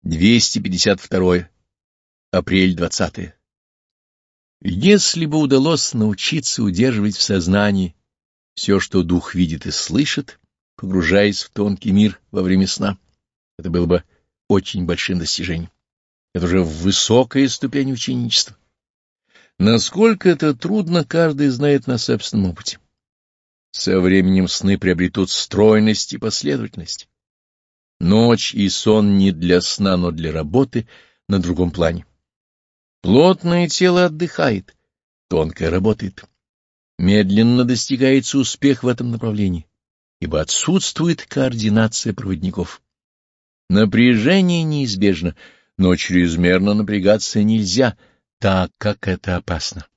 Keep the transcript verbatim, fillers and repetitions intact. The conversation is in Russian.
двести пятьдесят второе. Апрель двадцатое. Если бы удалось научиться удерживать в сознании все, что дух видит и слышит, погружаясь в тонкий мир во время сна, это было бы очень большим достижением. Это уже высокая ступень ученичества. Насколько это трудно, каждый знает на собственном опыте. Со временем сны приобретут стройность и последовательность. Ночь и сон не для сна, но для работы на другом плане. Плотное тело отдыхает, тонкое работает. Медленно достигается успех в этом направлении, ибо отсутствует координация проводников. Напряжение неизбежно, но чрезмерно напрягаться нельзя, так как это опасно.